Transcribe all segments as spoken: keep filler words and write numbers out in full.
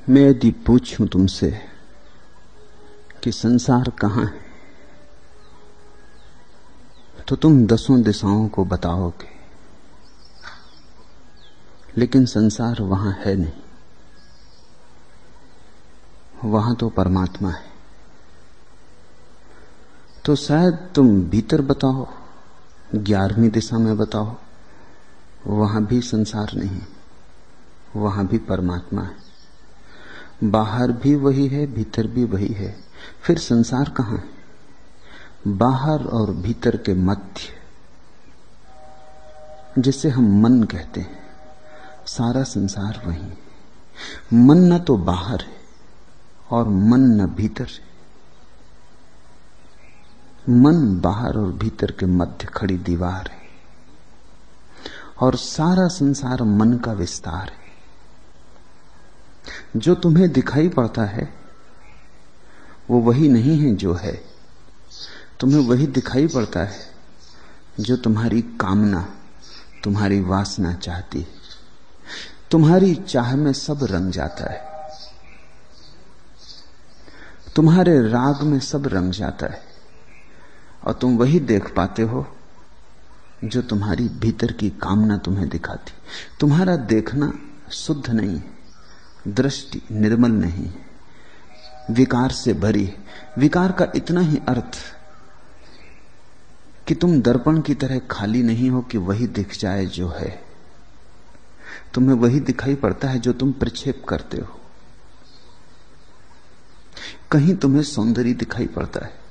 मैं यदि पूछूं तुमसे कि संसार कहां है, तो तुम दसों दिशाओं को बताओगे, लेकिन संसार वहां है नहीं। वहां तो परमात्मा है। तो शायद तुम भीतर बताओ, ग्यारहवीं दिशा में बताओ, वहां भी संसार नहीं, वहां भी परमात्मा है। बाहर भी वही है, भीतर भी वही है। फिर संसार कहां है? बाहर और भीतर के मध्य, जिसे हम मन कहते हैं, सारा संसार वही है। मन न तो बाहर है और मन न भीतर है। मन बाहर और भीतर के मध्य खड़ी दीवार है, और सारा संसार मन का विस्तार है। जो तुम्हें दिखाई पड़ता है वो वही नहीं है जो है। तुम्हें वही दिखाई पड़ता है जो तुम्हारी कामना, तुम्हारी वासना चाहती है। तुम्हारी चाह में सब रंग जाता है, तुम्हारे राग में सब रंग जाता है, और तुम वही देख पाते हो जो तुम्हारी भीतर की कामना तुम्हें दिखाती। तुम्हारा देखना शुद्ध नहीं है, दृष्टि निर्मल नहीं है, विकार से भरी है। विकार का इतना ही अर्थ कि तुम दर्पण की तरह खाली नहीं हो कि वही दिख जाए जो है। तुम्हें वही दिखाई पड़ता है जो तुम प्रक्षेप करते हो। कहीं तुम्हें सौंदर्य दिखाई पड़ता है,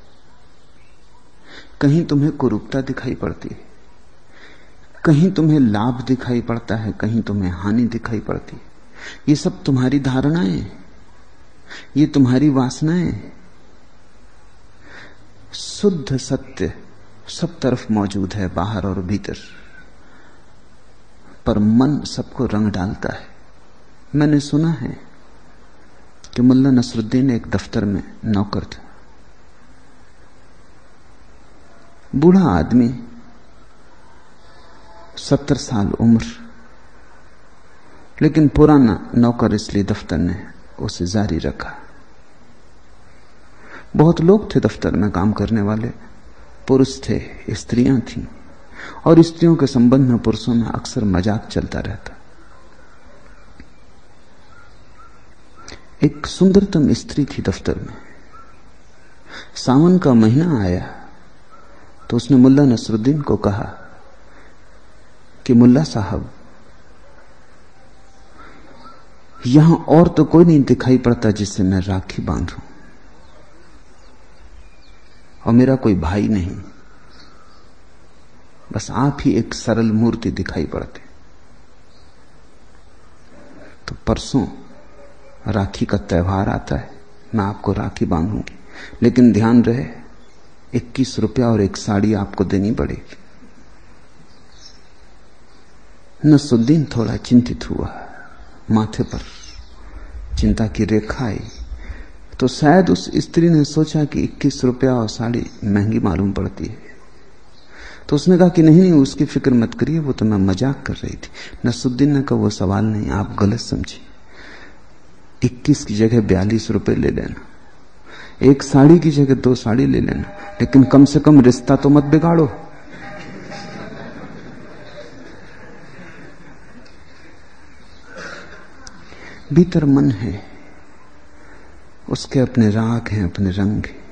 कहीं तुम्हें कुरूपता दिखाई पड़ती है, कहीं तुम्हें लाभ दिखाई पड़ता है, कहीं तुम्हें हानि दिखाई पड़ती है। ये सब तुम्हारी धारणाएं, ये तुम्हारी वासनाएं। शुद्ध सत्य सब तरफ मौजूद है, बाहर और भीतर, पर मन सबको रंग डालता है। मैंने सुना है कि मुल्ला नसरुद्दीन एक दफ्तर में नौकर था। बूढ़ा आदमी, सत्तर साल उम्र, लेकिन पुराना नौकर, इसलिए दफ्तर ने उसे जारी रखा। बहुत लोग थे दफ्तर में काम करने वाले, पुरुष थे, स्त्रियां थीं, और स्त्रियों के संबंध में पुरुषों में अक्सर मजाक चलता रहता। एक सुंदरतम स्त्री थी दफ्तर में। सावन का महीना आया तो उसने मुल्ला नसरुद्दीन को कहा कि मुल्ला साहब, यहां और तो कोई नहीं दिखाई पड़ता जिससे मैं राखी बांधूं, और मेरा कोई भाई नहीं, बस आप ही एक सरल मूर्ति दिखाई पड़ते। तो परसों राखी का त्योहार आता है, मैं आपको राखी बांधूंगी, लेकिन ध्यान रहे इक्कीस रुपया और एक साड़ी आपको देनी पड़ेगी। नसरुद्दीन थोड़ा चिंतित हुआ, माथे पर चिंता की रेखा आई। तो शायद उस स्त्री ने सोचा कि इक्कीस रुपया और साड़ी महंगी मालूम पड़ती है। तो उसने कहा कि नहीं नहीं, उसकी फिक्र मत करिए, वो तो मैं मजाक कर रही थी। नसरुद्दीन ने कहा वो सवाल नहीं, आप गलत समझे। इक्कीस की जगह बयालीस रुपए ले लेना, एक साड़ी की जगह दो साड़ी ले लेना, लेकिन कम से कम रिश्ता तो मत बिगाड़ो। भीतर मन है, उसके अपने राग हैं, अपने रंग हैं।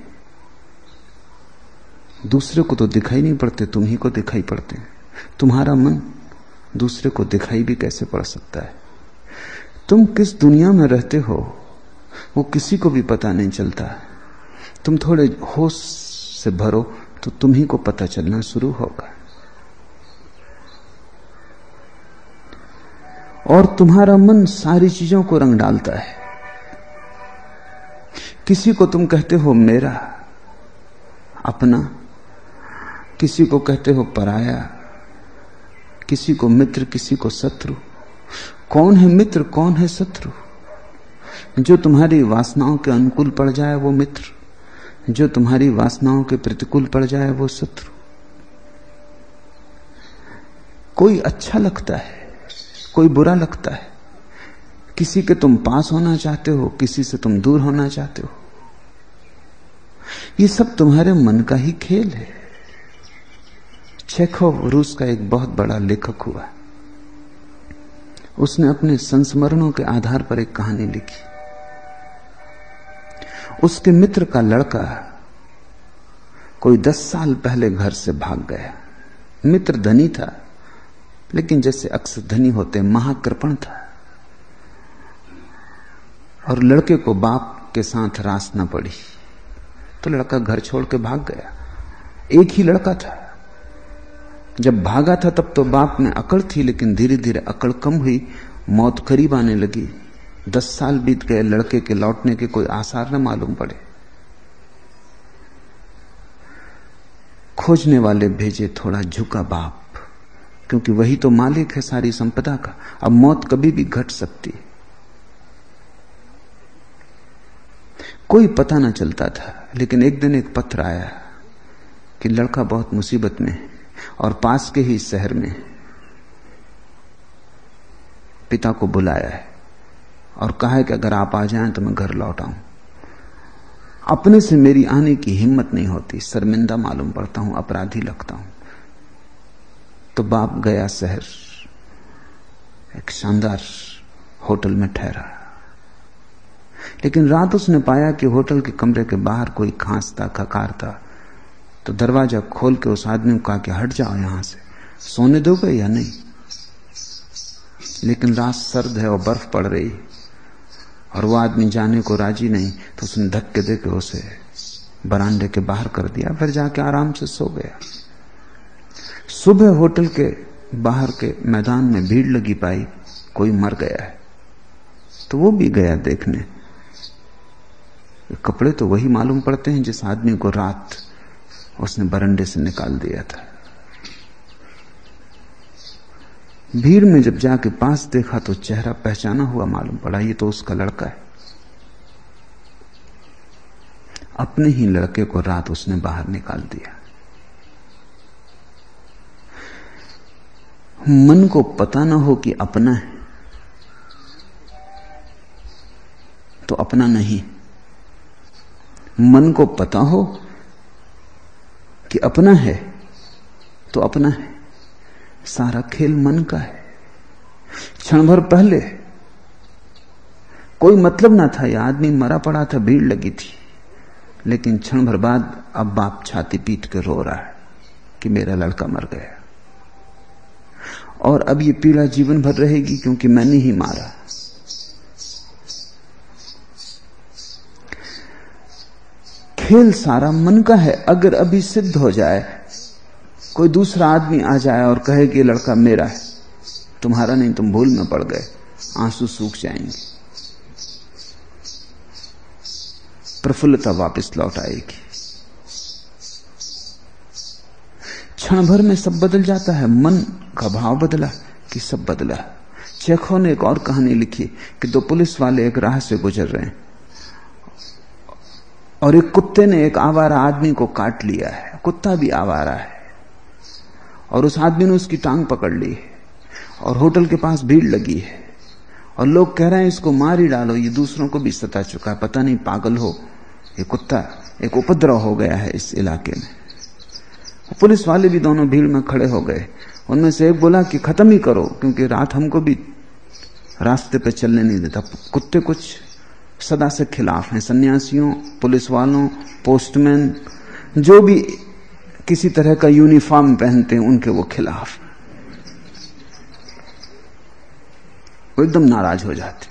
दूसरे को तो दिखाई नहीं पड़ते, तुम ही को दिखाई पड़ते हैं। तुम्हारा मन दूसरे को दिखाई भी कैसे पड़ सकता है? तुम किस दुनिया में रहते हो वो किसी को भी पता नहीं चलता। तुम थोड़े होश से भरो तो तुम ही को पता चलना शुरू होगा। और तुम्हारा मन सारी चीजों को रंग डालता है। किसी को तुम कहते हो मेरा, अपना, किसी को कहते हो पराया, किसी को मित्र, किसी को शत्रु। कौन है मित्र, कौन है शत्रु? जो तुम्हारी वासनाओं के अनुकूल पड़ जाए वो मित्र, जो तुम्हारी वासनाओं के प्रतिकूल पड़ जाए वो शत्रु। कोई अच्छा लगता है, कोई बुरा लगता है, किसी के तुम पास होना चाहते हो, किसी से तुम दूर होना चाहते हो। ये सब तुम्हारे मन का ही खेल है। चेखोव रूस का एक बहुत बड़ा लेखक हुआ। उसने अपने संस्मरणों के आधार पर एक कहानी लिखी। उसके मित्र का लड़का कोई दस साल पहले घर से भाग गया। मित्र धनी था, लेकिन जैसे अक्सर धनी होते महाकृपण था, और लड़के को बाप के साथ रास न पड़ी, तो लड़का घर छोड़ के भाग गया। एक ही लड़का था। जब भागा था तब तो बाप में अकड़ थी, लेकिन धीरे धीरे अकड़ कम हुई, मौत करीब आने लगी। दस साल बीत गए, लड़के के लौटने के कोई आसार न मालूम पड़े। खोजने वाले भेजे, थोड़ा झुका बाप, क्योंकि वही तो मालिक है सारी संपदा का। अब मौत कभी भी घट सकती है, कोई पता न चलता था। लेकिन एक दिन एक पत्र आया कि लड़का बहुत मुसीबत में है और पास के ही शहर में पिता को बुलाया है और कहा है कि अगर आप आ जाएं तो मैं घर लौट आऊं। अपने से मेरी आने की हिम्मत नहीं होती, शर्मिंदा मालूम पड़ता हूं, अपराधी लगता हूं। तो बाप गया शहर, एक शानदार होटल में ठहरा। लेकिन रात उसने पाया कि होटल के कमरे के बाहर कोई खांसता खकारता। तो दरवाजा खोल के उस आदमी को कहा कि हट जाओ यहां से, सोने दोगे या नहीं। लेकिन रात सर्द है और बर्फ पड़ रही और वो आदमी जाने को राजी नहीं। तो उसने धक्के देके उसे बरामदे के बाहर कर दिया, फिर जाके आराम से सो गया। सुबह होटल के बाहर के मैदान में भीड़ लगी पाई, कोई मर गया है। तो वो भी गया देखने। कपड़े तो वही मालूम पड़ते हैं जिस आदमी को रात उसने बरंडे से निकाल दिया था। भीड़ में जब जाके पास देखा तो चेहरा पहचाना हुआ मालूम पड़ा, ये तो उसका लड़का है। अपने ही लड़के को रात उसने बाहर निकाल दिया। मन को पता ना हो कि अपना है तो अपना नहीं, मन को पता हो कि अपना है तो अपना है। सारा खेल मन का है। क्षण भर पहले कोई मतलब ना था, यह आदमी मरा पड़ा था, भीड़ लगी थी। लेकिन क्षण भर बाद अब बाप छाती पीट के रो रहा है कि मेरा लड़का मर गया, और अब ये पीड़ा जीवन भर रहेगी क्योंकि मैंने ही मारा। खेल सारा मन का है। अगर अभी सिद्ध हो जाए, कोई दूसरा आदमी आ जाए और कहे कि लड़का मेरा है, तुम्हारा नहीं, तुम भूल में पड़ गए, आंसू सूख जाएंगे, प्रफुल्लता वापस लौट आएगी। क्षण भर में सब बदल जाता है। मन का भाव बदला कि सब बदला। चेखोव ने एक और कहानी लिखी कि दो पुलिस वाले एक राह से गुजर रहे हैं और एक कुत्ते ने एक आवारा आदमी को काट लिया है। कुत्ता भी आवारा है और उस आदमी ने उसकी टांग पकड़ ली है और होटल के पास भीड़ लगी है और लोग कह रहे हैं इसको मार ही डालो, ये दूसरों को भी सता चुका है, पता नहीं पागल हो, ये कुत्ता एक उपद्रव हो गया है इस इलाके में। पुलिस वाले भी दोनों भीड़ में खड़े हो गए। उनमें से एक बोला कि खत्म ही करो, क्योंकि रात हमको भी रास्ते पे चलने नहीं देता। कुत्ते कुछ सदा से खिलाफ हैं, सन्यासियों, पुलिस वालों, पोस्टमैन, जो भी किसी तरह का यूनिफॉर्म पहनते हैं उनके वो खिलाफ। वो एकदम नाराज हो जाते।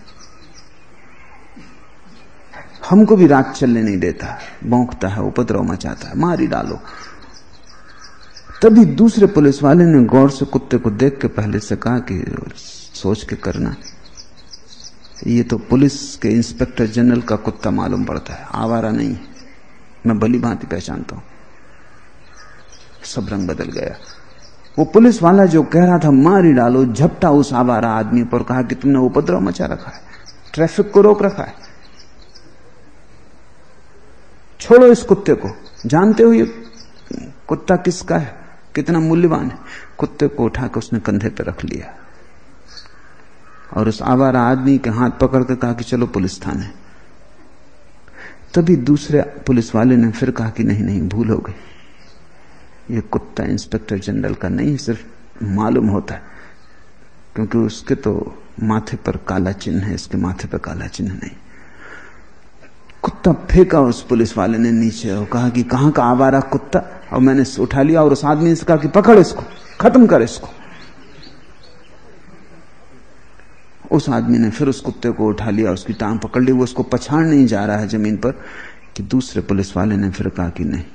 हमको भी रात चलने नहीं देता, भौंकता है, उपद्रव मचाता है, मार ही डालो। तभी दूसरे पुलिस वाले ने गौर से कुत्ते को देख के पहले से कहा कि सोच के करना, ये तो पुलिस के इंस्पेक्टर जनरल का कुत्ता मालूम पड़ता है, आवारा नहीं, मैं भली भांति पहचानता हूं। सब रंग बदल गया। वो पुलिस वाला जो कह रहा था मार ही डालो, झपटा उस आवारा आदमी पर, कहा कि तुमने उपद्रव मचा रखा है, ट्रैफिक को रोक रखा है, छोड़ो इस कुत्ते को। जानते हो ये कुत्ता किसका है, कितना मूल्यवान है। कुत्ते को उठा के उसने कंधे पे रख लिया और उस आवारा आदमी के हाथ पकड़ के कहा कि चलो पुलिस थाने। तभी दूसरे पुलिस वाले ने फिर कहा कि नहीं नहीं, भूल हो गई, ये कुत्ता इंस्पेक्टर जनरल का नहीं, सिर्फ मालूम होता है, क्योंकि उसके तो माथे पर काला चिन्ह है, इसके माथे पर काला चिन्ह नहीं। कुत्ता फेंका उस पुलिस वाले ने नीचे और कहा कि कहां का आवारा कुत्ता, और मैंने उठा लिया और उस आदमी से कहा कि पकड़ इसको, खत्म कर इसको। उस आदमी ने फिर उस कुत्ते को उठा लिया, उसकी टांग पकड़ ली, वो उसको पछाड़ नहीं जा रहा है जमीन पर, कि दूसरे पुलिस वाले ने फिर कहा कि नहीं,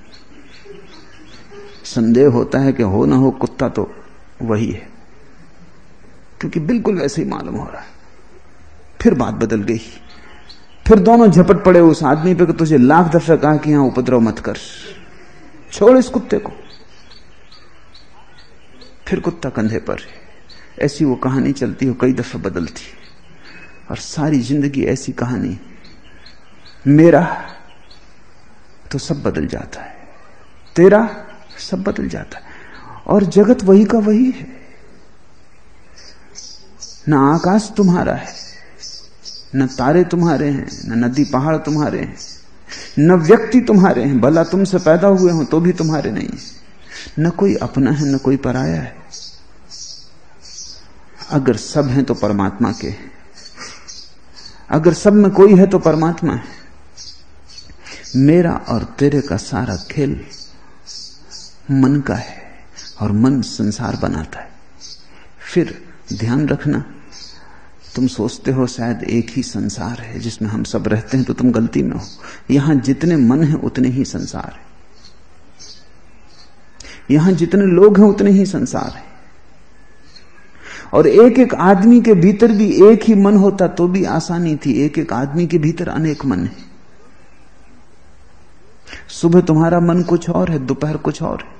संदेह होता है कि हो ना हो कुत्ता तो वही है, क्योंकि बिल्कुल वैसे ही मालूम हो रहा है। फिर बात बदल गई, फिर दोनों झपट पड़े उस आदमी पे कि तुझे लाख दफे कहा कि यहां उपद्रव मत कर, छोड़ इस कुत्ते को। फिर कुत्ता कंधे पर है। ऐसी वो कहानी चलती हो, कई दफे बदलती, और सारी जिंदगी ऐसी कहानी। मेरा तो सब बदल जाता है, तेरा सब बदल जाता है, और जगत वही का वही है। न आकाश तुम्हारा है, न तारे तुम्हारे हैं, न नदी पहाड़ तुम्हारे हैं, न व्यक्ति तुम्हारे हैं, भला तुमसे पैदा हुए हो तो भी तुम्हारे नहीं है। न कोई अपना है, न कोई पराया है। अगर सब हैं तो परमात्मा के हैं, अगर सब में कोई है तो परमात्मा है। मेरा और तेरे का सारा खेल मन का है, और मन संसार बनाता है। फिर ध्यान रखना, तुम सोचते हो शायद एक ही संसार है जिसमें हम सब रहते हैं, तो तुम गलती में हो। यहां जितने मन हैं उतने ही संसार है, यहां जितने लोग हैं उतने ही संसार है। और एक एक आदमी के भीतर भी एक ही मन होता तो भी आसानी थी, एक एक आदमी के भीतर अनेक मन है। सुबह तुम्हारा मन कुछ और है, दोपहर कुछ और है।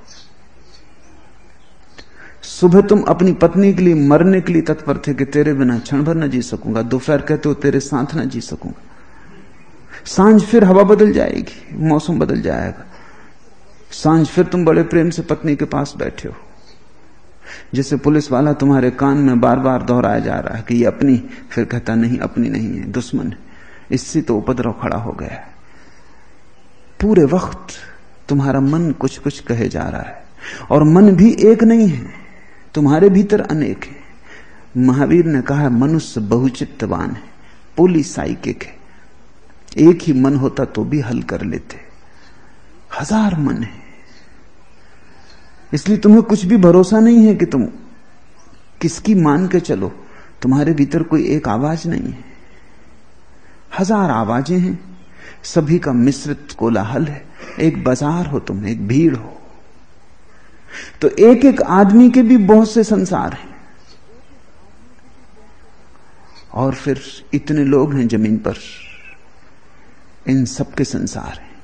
सुबह तुम अपनी पत्नी के लिए मरने के लिए तत्पर थे कि तेरे बिना क्षण भर न जी सकूंगा, दोपहर कहते हो तेरे साथ न जी सकूंगा। सांझ फिर हवा बदल जाएगी, मौसम बदल जाएगा, सांझ फिर तुम बड़े प्रेम से पत्नी के पास बैठे हो। जैसे पुलिस वाला तुम्हारे कान में बार बार दोहराया जा रहा है कि ये अपनी, फिर कहता नहीं अपनी नहीं है, दुश्मन है। इससे तो उपद्रव खड़ा हो गया है। पूरे वक्त तुम्हारा मन कुछ कुछ कहे जा रहा है, और मन भी एक नहीं है, तुम्हारे भीतर अनेक है। महावीर ने कहा मनुष्य बहुचित्तवान है, पोलीसाइकिक है। एक ही मन होता तो भी हल कर लेते, हजार मन है। इसलिए तुम्हें कुछ भी भरोसा नहीं है कि तुम किसकी मान के चलो, तुम्हारे भीतर कोई एक आवाज नहीं है, हजार आवाजें हैं, सभी का मिश्रित कोलाहल है। एक बाजार हो तुम, एक भीड़ हो, तो एक एक आदमी के भी बहुत से संसार हैं। और फिर इतने लोग हैं जमीन पर, इन सबके संसार हैं।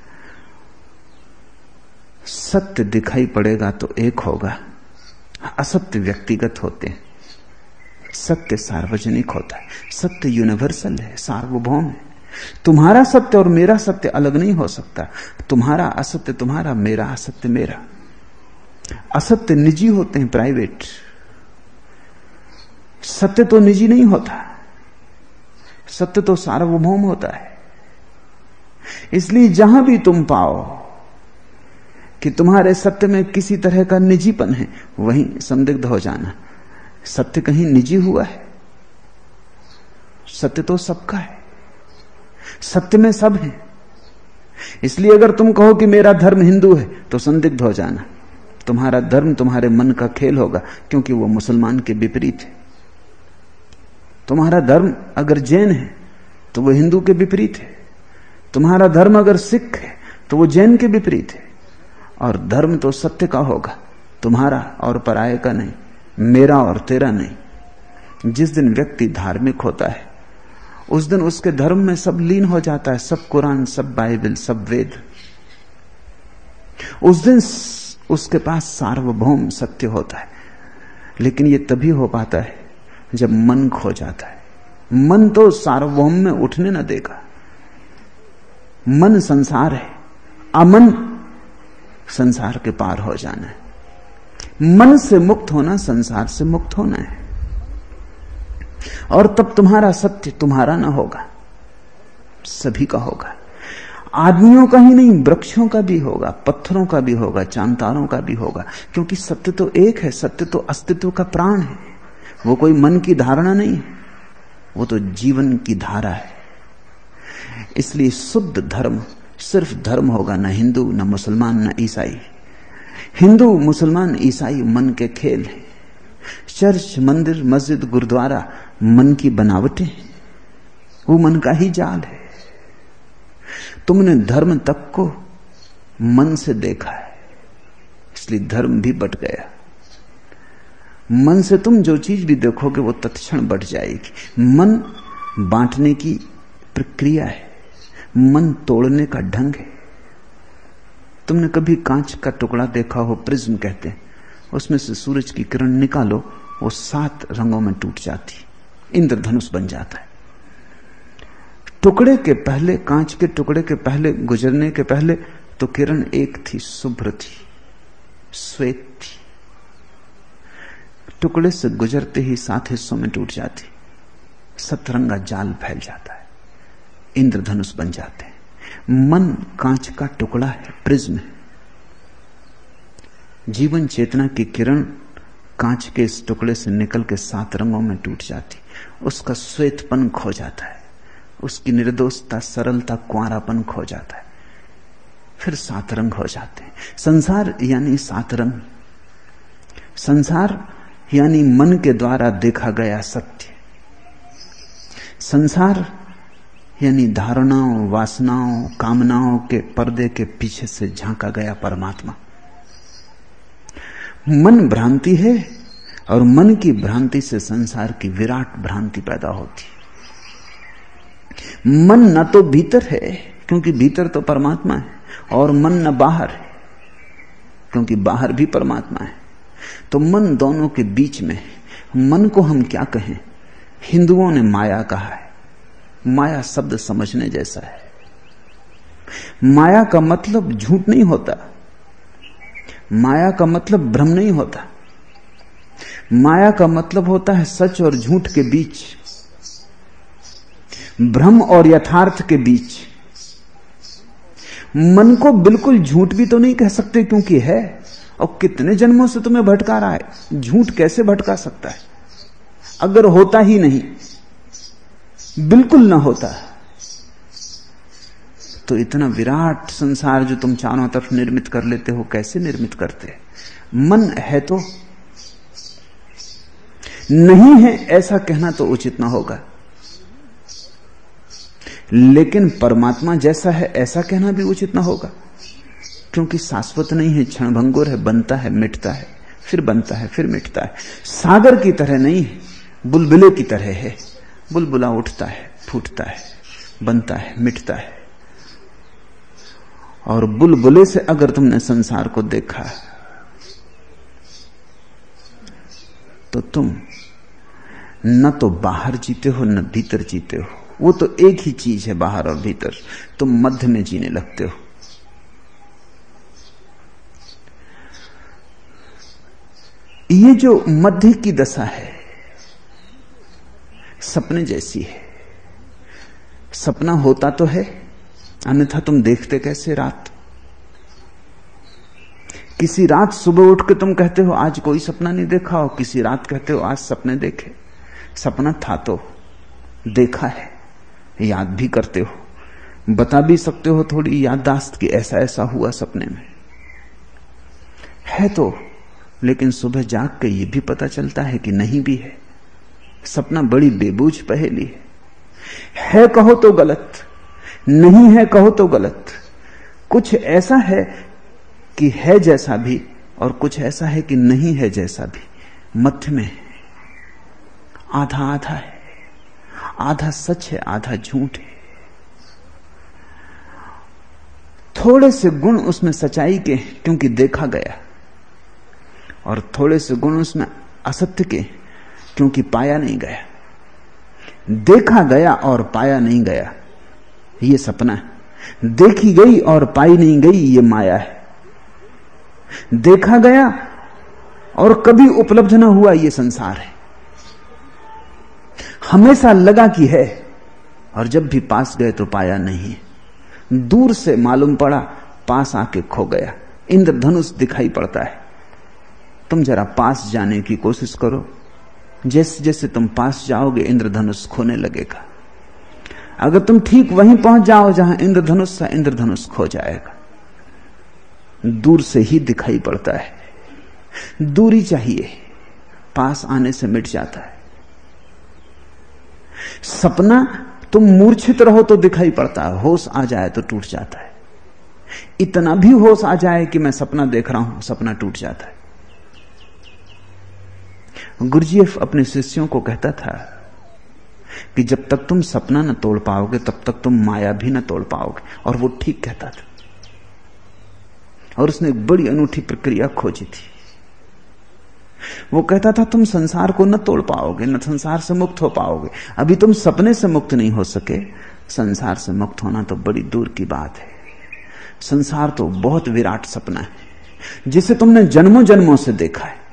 सत्य दिखाई पड़ेगा तो एक होगा, असत्य व्यक्तिगत होते हैं, सत्य सार्वजनिक होता है। सत्य यूनिवर्सल है, सार्वभौम है। तुम्हारा सत्य और मेरा सत्य अलग नहीं हो सकता। तुम्हारा असत्य तुम्हारा, मेरा असत्य मेरा। असत्य निजी होते हैं, प्राइवेट। सत्य तो निजी नहीं होता, सत्य तो सार्वभौम होता है। इसलिए जहां भी तुम पाओ कि तुम्हारे सत्य में किसी तरह का निजीपन है, वहीं संदिग्ध हो जाना। सत्य कहीं निजी हुआ है? सत्य तो सबका है, सत्य में सब है। इसलिए अगर तुम कहो कि मेरा धर्म हिंदू है तो संदिग्ध हो जाना। तुम्हारा धर्म तुम्हारे मन का खेल होगा, क्योंकि वो मुसलमान के विपरीत है। तुम्हारा धर्म अगर जैन है तो वो हिंदू के विपरीत है। तुम्हारा धर्म अगर सिख है तो वो जैन के विपरीत है। और धर्म तो सत्य का होगा, तुम्हारा और पराये का नहीं, मेरा और तेरा नहीं। जिस दिन व्यक्ति धार्मिक होता है उस दिन उसके धर्म में सब लीन हो जाता है, सब कुरान, सब बाइबल, सब वेद। उस दिन उसके पास सार्वभौम सत्य होता है। लेकिन यह तभी हो पाता है जब मन खो जाता है। मन तो सार्वभौम में उठने न देगा। मन संसार है, अमन संसार के पार हो जाना है। मन से मुक्त होना संसार से मुक्त होना है। और तब तुम्हारा सत्य तुम्हारा ना होगा, सभी का होगा। आदमियों का ही नहीं, वृक्षों का भी होगा, पत्थरों का भी होगा, चांतारों का भी होगा, क्योंकि सत्य तो एक है। सत्य तो अस्तित्व का प्राण है। वो कोई मन की धारणा नहीं है, वो तो जीवन की धारा है। इसलिए शुद्ध धर्म सिर्फ धर्म होगा, न हिंदू, न मुसलमान, न ईसाई। हिंदू, मुसलमान, ईसाई मन के खेल है। चर्च, मंदिर, मस्जिद, गुरुद्वारा मन की बनावटें, वो मन का ही जाल है। तुमने धर्म तक को मन से देखा है, इसलिए धर्म भी बट गया। मन से तुम जो चीज भी देखोगे वो तत्क्षण बट जाएगी। मन बांटने की प्रक्रिया है, मन तोड़ने का ढंग है। तुमने कभी कांच का टुकड़ा देखा हो, प्रिज्म कहते हैं, उसमें से सूरज की किरण निकालो, वो सात रंगों में टूट जाती, इंद्रधनुष बन जाता है। टुकड़े के पहले, कांच के टुकड़े के पहले गुजरने के पहले तो किरण एक थी, शुभ्र थी, श्वेत थी। टुकड़े से गुजरते ही सात हिस्सों में टूट जाती, सतरंगा जाल फैल जाता है, इंद्रधनुष बन जाते हैं। मन कांच का टुकड़ा है, प्रिज्म है। जीवन चेतना की किरण कांच के इस टुकड़े से निकल के सात रंगों में टूट जाती, उसका श्वेतपन खो जाता है, उसकी निर्दोषता, सरलता, कुंवारापन खो जाता है, फिर सात रंग हो जाते हैं। संसार यानी सात रंग, संसार यानी मन के द्वारा देखा गया सत्य, संसार यानी धारणाओं, वासनाओं, कामनाओं के पर्दे के पीछे से झांका गया परमात्मा। मन भ्रांति है और मन की भ्रांति से संसार की विराट भ्रांति पैदा होती। मन न तो भीतर है, क्योंकि भीतर तो परमात्मा है, और मन न बाहर है, क्योंकि बाहर भी परमात्मा है। तो मन दोनों के बीच में है। मन को हम क्या कहें? हिंदुओं ने माया कहा है। माया शब्द समझने जैसा है। माया का मतलब झूठ नहीं होता, माया का मतलब भ्रम नहीं होता, माया का मतलब होता है सच और झूठ के बीच, भ्रम और यथार्थ के बीच। मन को बिल्कुल झूठ भी तो नहीं कह सकते, क्योंकि है, और कितने जन्मों से तुम्हें भटका रहा है। झूठ कैसे भटका सकता है? अगर होता ही नहीं, बिल्कुल ना होता, तो इतना विराट संसार जो तुम चारों तरफ निर्मित कर लेते हो, कैसे निर्मित करते? मन है तो नहीं है ऐसा कहना तो उचित ना होगा, लेकिन परमात्मा जैसा है ऐसा कहना भी उचित ना होगा, क्योंकि शाश्वत नहीं है, क्षणभंगुर है, बनता है, मिटता है, फिर बनता है, फिर मिटता है। सागर की तरह नहीं है, बुलबुले की तरह है। बुलबुला उठता है, फूटता है, बनता है, मिटता है। और बुलबुले से अगर तुमने संसार को देखा तो तुम न तो बाहर जीते हो न भीतर जीते हो। वो तो एक ही चीज है, बाहर और भीतर। तुम मध्य में जीने लगते हो। ये जो मध्य की दशा है सपने जैसी है। सपना होता तो है, अन्यथा तुम देखते कैसे रात? किसी रात सुबह उठ के तुम कहते हो आज कोई सपना नहीं देखा, हो किसी रात कहते हो आज सपने देखे। सपना था तो देखा है, याद भी करते हो, बता भी सकते हो थोड़ी याददाश्त की ऐसा ऐसा हुआ सपने में, है तो। लेकिन सुबह जाग के ये भी पता चलता है कि नहीं भी है। सपना बड़ी बेबूझ पहेली है। है कहो तो गलत, नहीं है कहो तो गलत। कुछ ऐसा है कि है जैसा भी, और कुछ ऐसा है कि नहीं है जैसा भी, मध्य में आधा आधा है। आधा सच है, आधा झूठ है। थोड़े से गुण उसमें सच्चाई के, क्योंकि देखा गया, और थोड़े से गुण उसमें असत्य के, क्योंकि पाया नहीं गया। देखा गया और पाया नहीं गया, ये सपना है। देखी गई और पाई नहीं गई, ये माया है। देखा गया और कभी उपलब्ध ना हुआ, ये संसार है। हमेशा लगा कि है, और जब भी पास गए तो पाया नहीं। दूर से मालूम पड़ा, पास आके खो गया। इंद्रधनुष दिखाई पड़ता है। तुम जरा पास जाने की कोशिश करो, जैसे जैसे तुम पास जाओगे इंद्रधनुष खोने लगेगा। अगर तुम ठीक वहीं पहुंच जाओ जहां इंद्रधनुष था, इंद्रधनुष खो जाएगा। दूर से ही दिखाई पड़ता है। दूरी चाहिए, पास आने से मिट जाता है। सपना तुम मूर्छित रहो तो दिखाई पड़ता है, होश आ जाए तो टूट जाता है। इतना भी होश आ जाए कि मैं सपना देख रहा हूं, सपना टूट जाता है। गुरुजीएफ अपने शिष्यों को कहता था कि जब तक तुम सपना न तोड़ पाओगे तब तक तुम माया भी न तोड़ पाओगे, और वो ठीक कहता था। और उसने एक बड़ी अनूठी प्रक्रिया खोजी थी। वो कहता था तुम संसार को न तोड़ पाओगे, न संसार से मुक्त हो पाओगे। अभी तुम सपने से मुक्त नहीं हो सके, संसार से मुक्त होना तो बड़ी दूर की बात है। संसार तो बहुत विराट सपना है, जिसे तुमने जन्मों जन्मों से देखा है।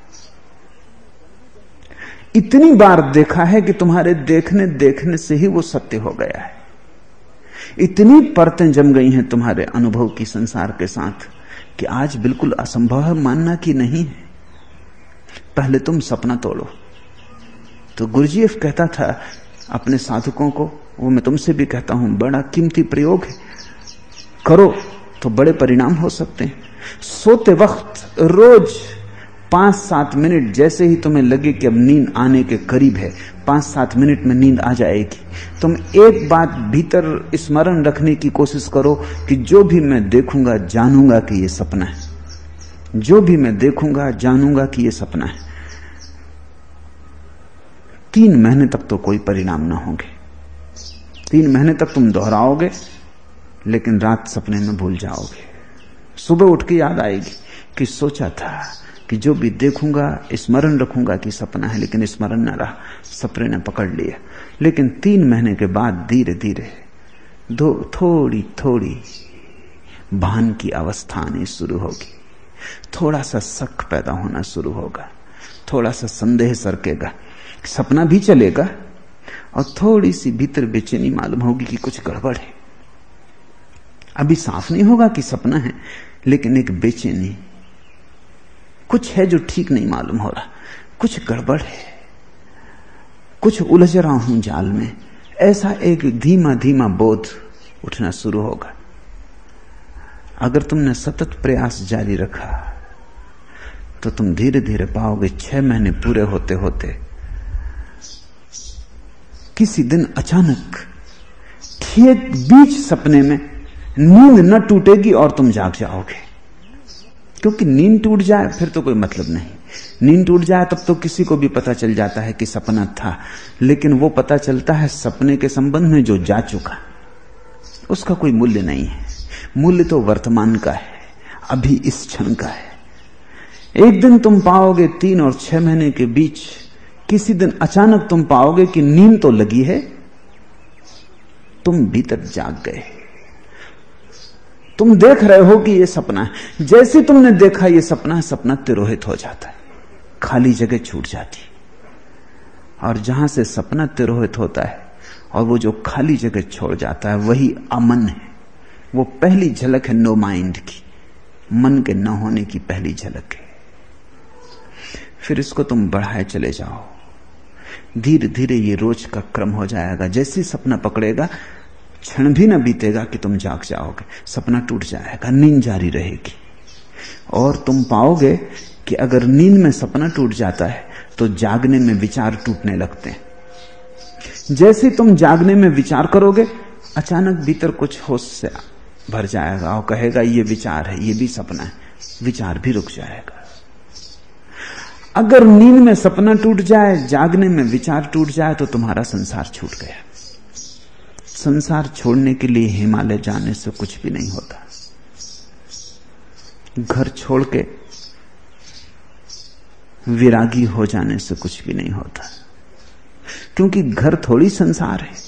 इतनी बार देखा है कि तुम्हारे देखने देखने से ही वो सत्य हो गया है। इतनी परतें जम गई हैं तुम्हारे अनुभव की संसार के साथ कि आज बिल्कुल असंभव है मानना कि नहीं है। पहले तुम सपना तोड़ो। तो गुरुजीएफ कहता था अपने साधकों को, वो मैं तुमसे भी कहता हूं, बड़ा कीमती प्रयोग है, करो तो बड़े परिणाम हो सकते हैं। सोते वक्त रोज पांच सात मिनट, जैसे ही तुम्हें लगे कि अब नींद आने के करीब है, पांच सात मिनट में नींद आ जाएगी, तुम एक बात भीतर स्मरण रखने की कोशिश करो कि जो भी मैं देखूंगा जानूंगा कि ये सपना है। जो भी मैं देखूंगा जानूंगा कि ये सपना है। तीन महीने तक तो कोई परिणाम ना होंगे। तीन महीने तक तुम दोहराओगे, लेकिन रात सपने में भूल जाओगे। सुबह उठ के याद आएगी कि सोचा था कि जो भी देखूंगा स्मरण रखूंगा कि सपना है, लेकिन स्मरण न रहा, सपने ने पकड़ लिया। लेकिन तीन महीने के बाद धीरे धीरे दो थोड़ी थोड़ी भान की अवस्था आनी शुरू होगी। थोड़ा सा शक पैदा होना शुरू होगा, थोड़ा सा संदेह सरकेगा, सपना भी चलेगा, और थोड़ी सी भीतर बेचैनी मालूम होगी कि कुछ गड़बड़ है। अभी साफ नहीं होगा कि सपना है, लेकिन एक बेचैनी, कुछ है जो ठीक नहीं मालूम हो रहा, कुछ गड़बड़ है, कुछ उलझ रहा हूं जाल में, ऐसा एक धीमा धीमा बोध उठना शुरू होगा। अगर तुमने सतत प्रयास जारी रखा तो तुम धीरे धीरे पाओगे छह महीने पूरे होते होते किसी दिन अचानक ठीक बीच सपने में नींद न टूटेगी और तुम जाग जाओगे। क्योंकि नींद टूट जाए फिर तो कोई मतलब नहीं। नींद टूट जाए तब तो किसी को भी पता चल जाता है कि सपना था, लेकिन वो पता चलता है सपने के संबंध में जो जा चुका, उसका कोई मूल्य नहीं है। मूल्य तो वर्तमान का है, अभी इस क्षण का है। एक दिन तुम पाओगे तीन और छह महीने के बीच किसी दिन अचानक तुम पाओगे कि नींद तो लगी है, तुम भीतर जाग गए। तुम देख रहे हो कि यह सपना है। जैसे तुमने देखा यह सपना है, सपना तिरोहित हो जाता है, खाली जगह छूट जाती। और जहां से सपना तिरोहित होता है और वो जो खाली जगह छोड़ जाता है, वही अमन है। वो पहली झलक है नो माइंड की, मन के न होने की पहली झलक है। फिर इसको तुम बढ़ाए चले जाओ, धीरे धीरे ये रोज का क्रम हो जाएगा। जैसे सपना पकड़ेगा, क्षण भी न बीतेगा कि तुम जाग जाओगे, सपना टूट जाएगा, नींद जारी रहेगी। और तुम पाओगे कि अगर नींद में सपना टूट जाता है तो जागने में विचार टूटने लगते हैं। जैसे तुम जागने में विचार करोगे, अचानक भीतर कुछ होश से भर जाएगा और कहेगा ये विचार है, ये भी सपना है, विचार भी रुक जाएगा। अगर नींद में सपना टूट जाए, जागने में विचार टूट जाए, तो तुम्हारा संसार छूट गया। संसार छोड़ने के लिए हिमालय जाने से कुछ भी नहीं होता। घर छोड़ के विरागी हो जाने से कुछ भी नहीं होता, क्योंकि घर थोड़ी संसार है।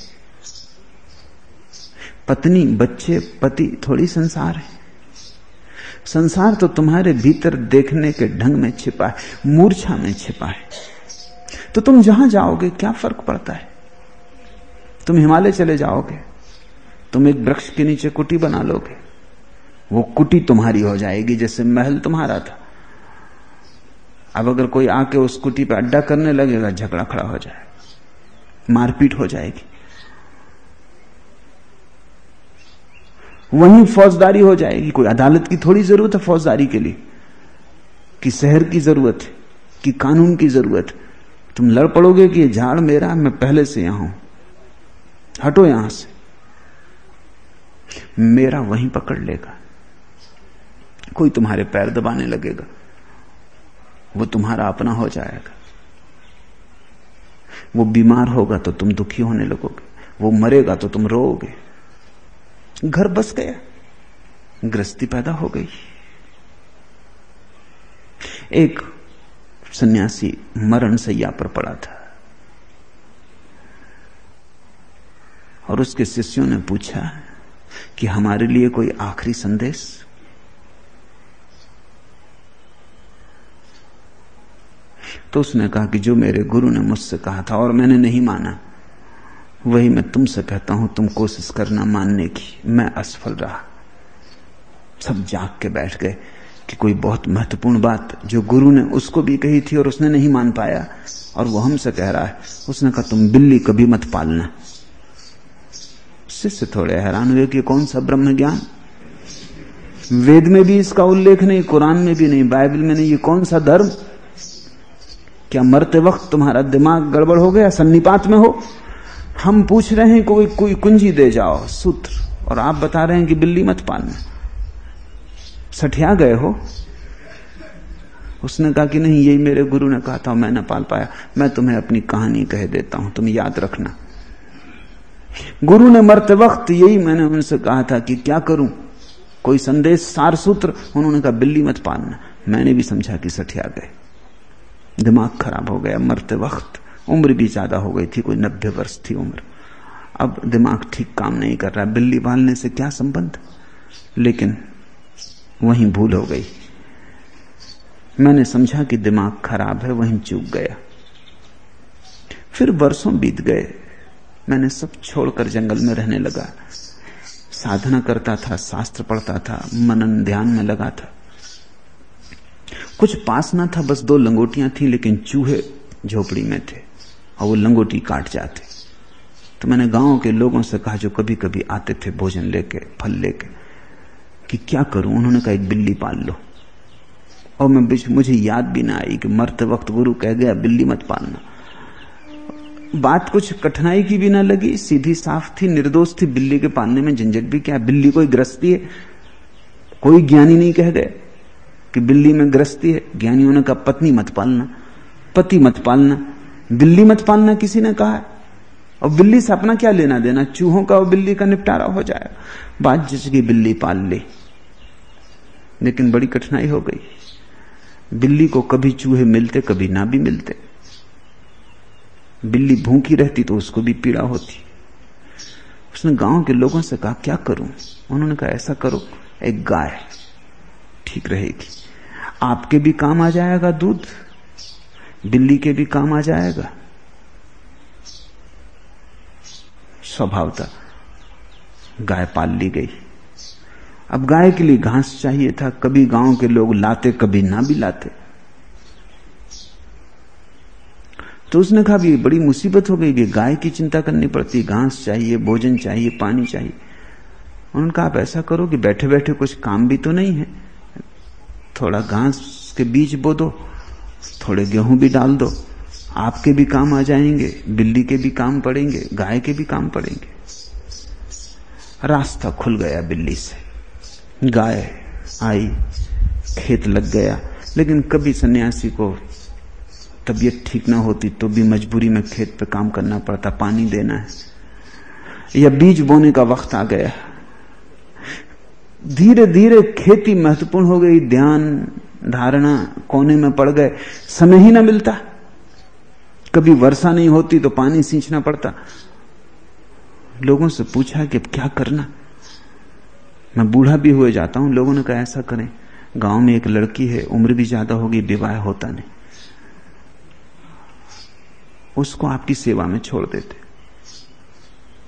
पत्नी, बच्चे, पति थोड़ी संसार है। संसार तो तुम्हारे भीतर देखने के ढंग में छिपा है, मूर्छा में छिपा है। तो तुम जहां जाओगे क्या फर्क पड़ता है? तुम हिमालय चले जाओगे, तुम एक वृक्ष के नीचे कुटी बना लोगे, वो कुटी तुम्हारी हो जाएगी जैसे महल तुम्हारा था। अब अगर कोई आके उस कुटी पे अड्डा करने लगेगा, झगड़ा खड़ा हो जाएगा, मारपीट हो जाएगी, वहीं फौजदारी हो जाएगी। कोई अदालत की थोड़ी जरूरत है फौजदारी के लिए, कि शहर की जरूरत है, कि कानून की जरूरत है। तुम लड़ पड़ोगे कि ये झाड़ मेरा, मैं पहले से यहां हूं, हटो यहां से, मेरा वहीं पकड़ लेगा। कोई तुम्हारे पैर दबाने लगेगा, वो तुम्हारा अपना हो जाएगा। वो बीमार होगा तो तुम दुखी होने लगोगे, वो मरेगा तो तुम रोओगे। घर बस गया, गृहस्थी पैदा हो गई। एक सन्यासी मरण सैया पर पड़ा था और उसके शिष्यों ने पूछा कि हमारे लिए कोई आखिरी संदेश। तो उसने कहा कि जो मेरे गुरु ने मुझसे कहा था और मैंने नहीं माना, वही मैं तुमसे कहता हूं, तुम कोशिश करना मानने की। मैं असफल रहा। सब जाग के बैठ गए कि कोई बहुत महत्वपूर्ण बात जो गुरु ने उसको भी कही थी और उसने नहीं मान पाया, और वो हमसे कह रहा है। उसने कहा तुम बिल्ली कभी मत पालना। शिष्य थोड़े हैरान हुए कि कौन सा ब्रह्म ज्ञान, वेद में भी इसका उल्लेख नहीं, कुरान में भी नहीं, बाइबल में नहीं, ये कौन सा धर्म? क्या मरते वक्त तुम्हारा दिमाग गड़बड़ हो गया, सन्निपात में हो? हम पूछ रहे हैं कोई कोई कुंजी दे जाओ, सूत्र, और आप बता रहे हैं कि बिल्ली मत पालना। सठिया गए हो? उसने कहा कि नहीं, यही मेरे गुरु ने कहा था, मैं न पाल पाया। मैं तुम्हें अपनी कहानी कह देता हूं, तुम याद रखना। गुरु ने मरते वक्त यही मैंने उनसे कहा था कि क्या करूं, कोई संदेश, सार सूत्र। उन्होंने कहा बिल्ली मत पालना। मैंने भी समझा कि सठिया गए, दिमाग खराब हो गया। मरते वक्त उम्र भी ज्यादा हो गई थी, कोई नब्बे वर्ष थी उम्र। अब दिमाग ठीक काम नहीं कर रहा, बिल्ली पालने से क्या संबंध? लेकिन वहीं भूल हो गई। मैंने समझा कि दिमाग खराब है, वहीं चूक गया। फिर वर्षों बीत गए, मैंने सब छोड़कर जंगल में रहने लगा। साधना करता था, शास्त्र पढ़ता था, मनन ध्यान में लगा था। कुछ पास ना था, बस दो लंगोटियां थी, लेकिन चूहे झोपड़ी में थे और वो लंगोटी काट जाते। तो मैंने गांव के लोगों से कहा, जो कभी कभी आते थे भोजन लेके, फल लेके, कि क्या करूं? उन्होंने कहा एक बिल्ली पाल लो। और मैं मुझे याद भी ना आई कि मरते वक्त गुरु कह गया बिल्ली मत पालना। बात कुछ कठिनाई की भी ना लगी, सीधी साफ थी, निर्दोष थी। बिल्ली के पालने में झंझट भी क्या? बिल्ली कोई गृहस्थी है? कोई ज्ञानी नहीं कह गए कि बिल्ली में गृहस्थी है। ज्ञानियों ने कहा पत्नी मत पालना, पति मत पालना, बिल्ली मत पालना किसी ने कहा है। और बिल्ली से अपना क्या लेना देना? चूहों का और बिल्ली का निपटारा हो जाएगा। बात जच गई, बिल्ली पाल ली। लेकिन बड़ी कठिनाई हो गई। बिल्ली को कभी चूहे मिलते, कभी ना भी मिलते। बिल्ली भूखी रहती तो उसको भी पीड़ा होती। उसने गांव के लोगों से कहा क्या करूं? उन्होंने कहा ऐसा करो, एक गाय ठीक रहेगी, आपके भी काम आ जाएगा दूध, बिल्ली के भी काम आ जाएगा। स्वभावतः गाय पाल ली गई। अब गाय के लिए घास चाहिए था। कभी गांव के लोग लाते, कभी ना भी लाते। तो उसने कहा भी बड़ी मुसीबत हो गई कि गाय की चिंता करनी पड़ती, घास चाहिए, भोजन चाहिए, पानी चाहिए। उन्होंने कहा आप ऐसा करो कि बैठे बैठे कुछ काम भी तो नहीं है, थोड़ा घास के बीज बो दो, थोड़े गेहूं भी डाल दो, आपके भी काम आ जाएंगे, बिल्ली के भी काम पड़ेंगे, गाय के भी काम पड़ेंगे। रास्ता खुल गया बिल्ली से। गाय आई, खेत लग गया। लेकिन कभी सन्यासी को तबीयत ठीक ना होती तो भी मजबूरी में खेत पे काम करना पड़ता, पानी देना है या बीज बोने का वक्त आ गया। धीरे धीरे खेती महत्वपूर्ण हो गई, ध्यान धारणा कोने में पड़ गए, समय ही ना मिलता। कभी वर्षा नहीं होती तो पानी सींचना पड़ता। लोगों से पूछा कि अब क्या करना, मैं बूढ़ा भी हुए जाता हूं। लोगों ने कहा ऐसा करें, गांव में एक लड़की है, उम्र भी ज्यादा होगी, विवाह होता नहीं, उसको आपकी सेवा में छोड़ देते।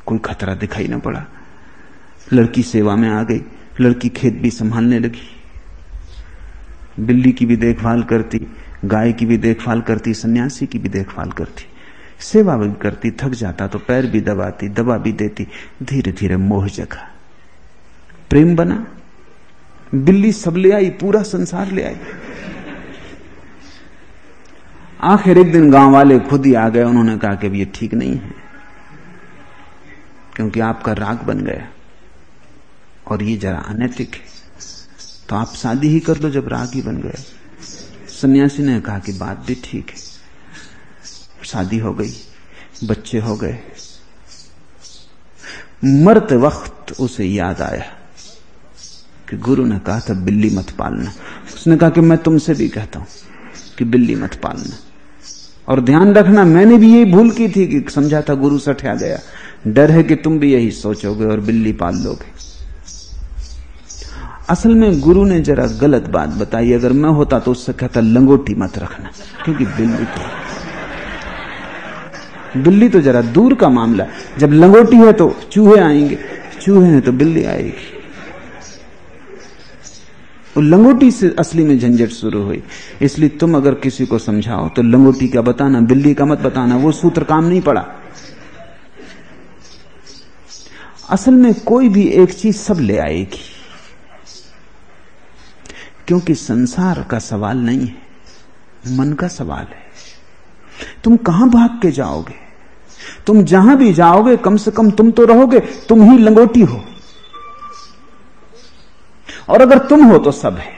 कोई खतरा दिखाई ना पड़ा। लड़की सेवा में आ गई, लड़की खेत भी संभालने लगी, बिल्ली की भी देखभाल करती, गाय की भी देखभाल करती, सन्यासी की भी देखभाल करती, सेवा भी करती। थक जाता तो पैर भी दबाती, दबा भी देती। धीरे धीरे मोह जगा, प्रेम बना। बिल्ली सब ले आई, पूरा संसार ले आई। आखिर एक दिन गांव वाले खुद ही आ गए। उन्होंने कहा कि ये ठीक नहीं है, क्योंकि आपका राग बन गया और ये जरा अनैतिक है, तो आप शादी ही कर लो जब राग ही बन गया। सन्यासी ने कहा कि बात भी ठीक है। शादी हो गई, बच्चे हो गए। मरते वक्त उसे याद आया कि गुरु ने कहा था बिल्ली मत पालना। उसने कहा कि मैं तुमसे भी कहता हूं कि बिल्ली मत पालना। और ध्यान रखना, मैंने भी यही भूल की थी कि समझा था गुरु सठिया गया। डर है कि तुम भी यही सोचोगे और बिल्ली पाल लोगे। असल में गुरु ने जरा गलत बात बताई। अगर मैं होता तो उससे कहता लंगोटी मत रखना, क्योंकि बिल्ली तो बिल्ली तो जरा दूर का मामला। जब लंगोटी है तो चूहे आएंगे, चूहे हैं तो बिल्ली आएगी। और लंगोटी से असली में झंझट शुरू हुई। इसलिए तुम अगर किसी को समझाओ तो लंगोटी का बताना, बिल्ली का मत बताना। वो सूत्र काम नहीं पड़ा। असल में कोई भी एक चीज सब ले आएगी, क्योंकि संसार का सवाल नहीं है, मन का सवाल है। तुम कहां भाग के जाओगे? तुम जहां भी जाओगे कम से कम तुम तो रहोगे, तुम ही लंगोटी हो। और अगर तुम हो तो सब है।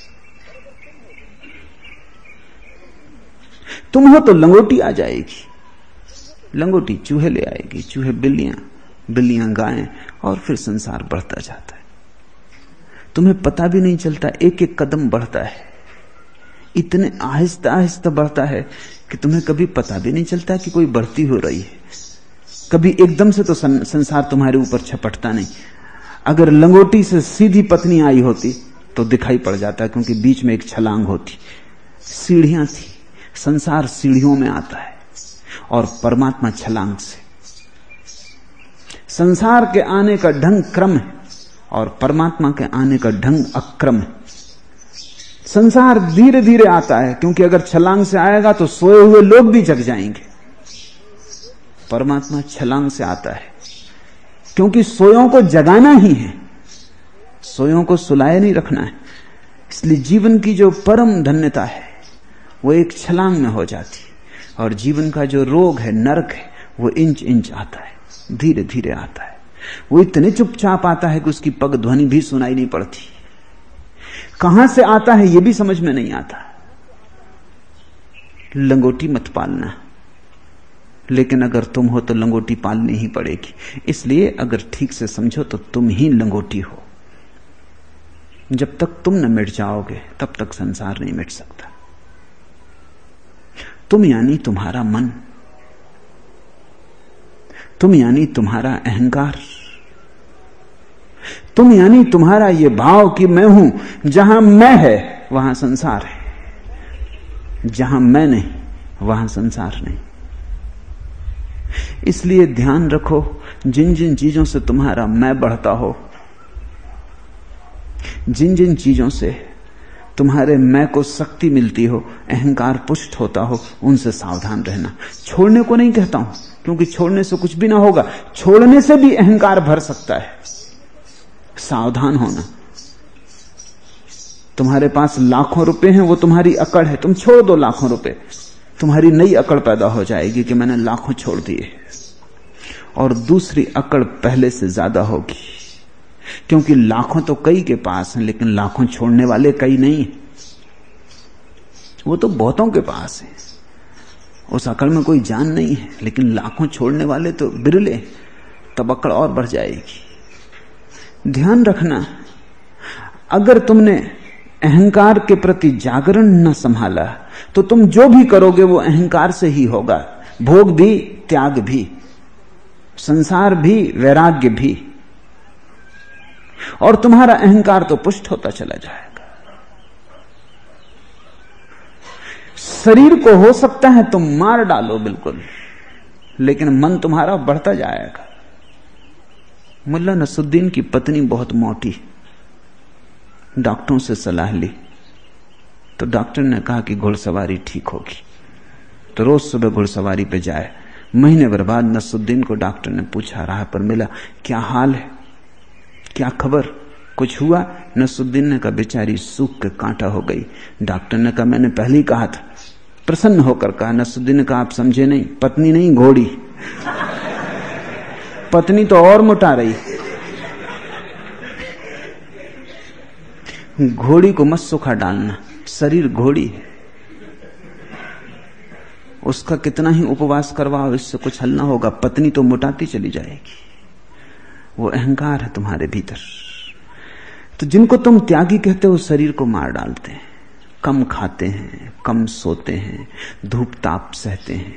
तुम हो तो लंगोटी आ जाएगी। लंगोटी चूहे ले आएगी, चूहे बिल्लियां, बिल्लियां गायें, और फिर संसार बढ़ता जाता है। तुम्हें पता भी नहीं चलता, एक एक कदम बढ़ता है। इतने आहिस्ता आहिस्ता बढ़ता है कि तुम्हें कभी पता भी नहीं चलता कि कोई बढ़ती हो रही है। कभी एकदम से तो संसार तुम्हारे ऊपर छपटता नहीं। अगर लंगोटी से सीधी पत्नी आई होती तो दिखाई पड़ जाता, क्योंकि बीच में एक छलांग होती। सीढ़ियां थी, संसार सीढ़ियों में आता है और परमात्मा छलांग से। संसार के आने का ढंग क्रम है और परमात्मा के आने का ढंग अक्रम है। संसार धीरे धीरे आता है, क्योंकि अगर छलांग से आएगा तो सोए हुए लोग भी जग जाएंगे। परमात्मा छलांग से आता है, क्योंकि सोयों को जगाना ही है, सोयों को सुलाए नहीं रखना है। इसलिए जीवन की जो परम धन्यता है वो एक छलांग में हो जाती, और जीवन का जो रोग है, नरक है, वो इंच इंच आता है, धीरे धीरे आता है। वो इतने चुपचाप आता है कि उसकी पग ध्वनि भी सुनाई नहीं पड़ती। कहां से आता है ये भी समझ में नहीं आता। लंगोटी मत पालना, लेकिन अगर तुम हो तो लंगोटी पालनी ही पड़ेगी। इसलिए अगर ठीक से समझो तो तुम ही लंगोटी हो। जब तक तुम न मिट जाओगे तब तक संसार नहीं मिट सकता। तुम यानी तुम्हारा मन, तुम यानी तुम्हारा अहंकार, तुम यानी तुम्हारा ये भाव कि मैं हूं। जहां मैं है वहां संसार है, जहां मैं नहीं वहां संसार नहीं। इसलिए ध्यान रखो, जिन जिन चीजों से तुम्हारा मैं बढ़ता हो, जिन जिन चीजों से तुम्हारे मैं को शक्ति मिलती हो, अहंकार पुष्ट होता हो, उनसे सावधान रहना। छोड़ने को नहीं कहता हूं, क्योंकि छोड़ने से कुछ भी ना होगा। छोड़ने से भी अहंकार भर सकता है। सावधान होना। तुम्हारे पास लाखों रुपए हैं, वो तुम्हारी अकड़ है, तुम छोड़ दो लाखों रुपए, तुम्हारी नई अकड़ पैदा हो जाएगी कि मैंने लाखों छोड़ दिए, और दूसरी अकड़ पहले से ज्यादा होगी, क्योंकि लाखों तो कई के पास हैं, लेकिन लाखों छोड़ने वाले कई नहीं हैं। वो तो बहुतों के पास है, उस अकड़ में कोई जान नहीं है, लेकिन लाखों छोड़ने वाले तो बिरले, तब अकड़ और बढ़ जाएगी। ध्यान रखना, अगर तुमने अहंकार के प्रति जागरण न संभाला तो तुम जो भी करोगे वो अहंकार से ही होगा। भोग भी, त्याग भी, संसार भी, वैराग्य भी, और तुम्हारा अहंकार तो पुष्ट होता चला जाएगा। शरीर को हो सकता है तुम मार डालो बिल्कुल, लेकिन मन तुम्हारा बढ़ता जाएगा। मुल्ला नसरुद्दीन की पत्नी बहुत मोटी, डॉक्टरों से सलाह ली तो डॉक्टर ने कहा कि घुड़सवारी ठीक होगी, तो रोज सुबह घुड़सवारी पे जाए। महीने भर बाद नसरुद्दीन को डॉक्टर ने पूछा, राह पर मिला, क्या हाल है, क्या खबर, कुछ हुआ? नसरुद्दीन ने कहा, बेचारी सूख के कांटा हो गई। डॉक्टर ने कहा, मैंने पहले ही कहा था। प्रसन्न होकर कहा। नसरुद्दीन ने कहा, आप समझे नहीं, पत्नी नहीं घोड़ी। पत्नी तो और मोटा रही। घोड़ी को मत सुखा डालना, शरीर घोड़ी है, उसका कितना ही उपवास करवाओ इससे कुछ हल ना होगा, पत्नी तो मोटाती चली जाएगी। वो अहंकार है तुम्हारे भीतर। तो जिनको तुम त्यागी कहते हो शरीर को मार डालते हैं, कम खाते हैं, कम सोते हैं, धूप ताप सहते हैं,